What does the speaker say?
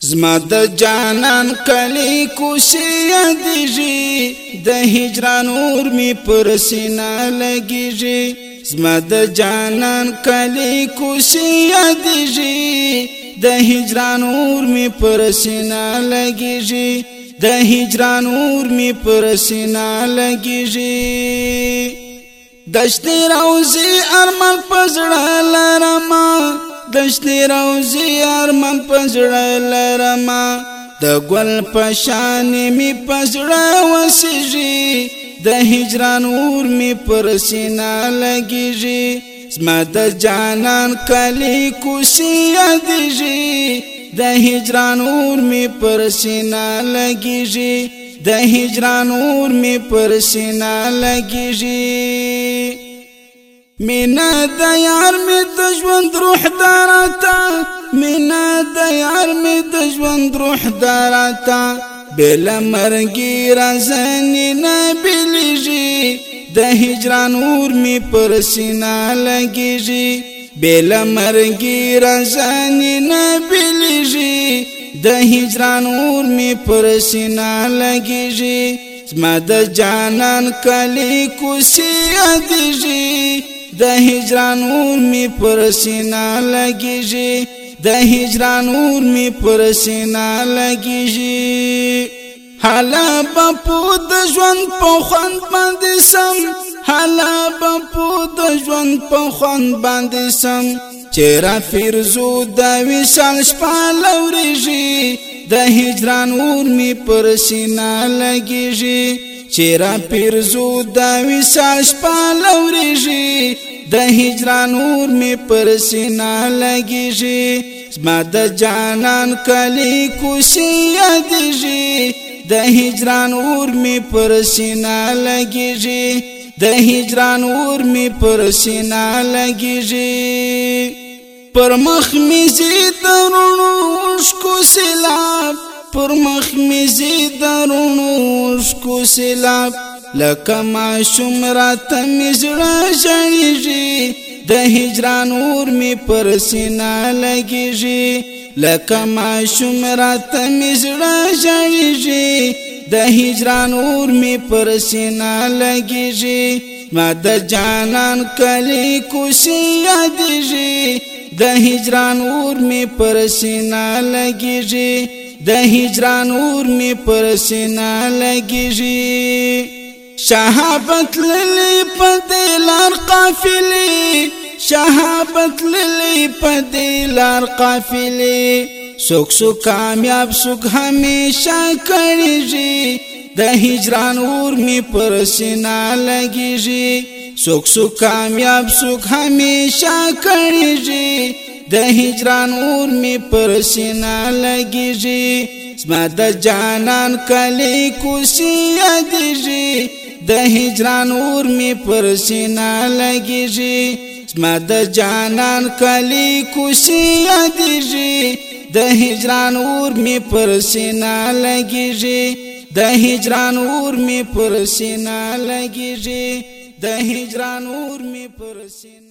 زما د جانان کلی کوشي یادېږي د هجران اور می پر سینه لګېږي زما د جانان کلی کوشي یادېږي د هجران اور می پر سینه لګېږي د هجران اور می پر سینه لګېږي دشتي روزي ارمان پزړه لرما دشتي روزي ارمان پزړه لرما د ګل پشان می پزړه وسېږي د هجران اور می پر سینه لګېږي زما د جانان کلی کوشي یادېږي د هجران اور می پر سینه لګېږي د هجران اور می پر سینه لګېږي مینا د یار می د ژوند روح دراتا مینا د یار می د ژوند روح دراتا بل مرګي رازنی نه بلیږي د هجران اور می پر سینه لګېږي بل مرګي رازنی نه بلیږي د هجران اور می پر سینه لګېږي زما د جانان کلی کوشي یادېږي د هجران اور می پر سینه لګېږي د هجران اور می پر سینه لګېږي حالا بپو د ژوند په خوند باندې سم حالا بپو د ژوند په خوند باندې سم چیرې فرزو د وصال شپه لوريږي د هجران اور می پر سینه لګېږي چیرې فرزو د وصال شپه لوريږي د هجران اور می پر سینه لګېږي زما د جانان کلی کوشي یادېږي د هجران اور می پر سینه لګېږي د هجران اور می پر سینه لګېږي پر مخ می زی درونو شکو سیلاب پر مخ می زی درونو شکو سیلاب لکه معشوم راته می زړه ژړېږي د هجران اور می پر سینه لګېږي لکه معشوم راته می زړه ژړېږي د هجران اور می پر سینه لګېږي ما د جانان کلی کوشي یادېږي د هجران اور می پر سینه لګېږي د هجران اور می پر سینه لګېږي شهابت للی پدلار قافلی شهابت للی پدلار قافلی سوک سوک کامیاب سوک ہمیشہ کریږي د هجران اور می پر سینه لګېږي سوک سوک کامیاب سوک ہمیشہ کریږي د هجران اور می پر سینه لګېږي زما د جانان کلی کوشي یادېږي د هجران اور می پر سینه لګېږي زما د جانان کلی کوشي یادېږي د هجران اور می پر سینه لګېږي د هجران اور می پر سینه لګېږي د هجران اور می پر سینه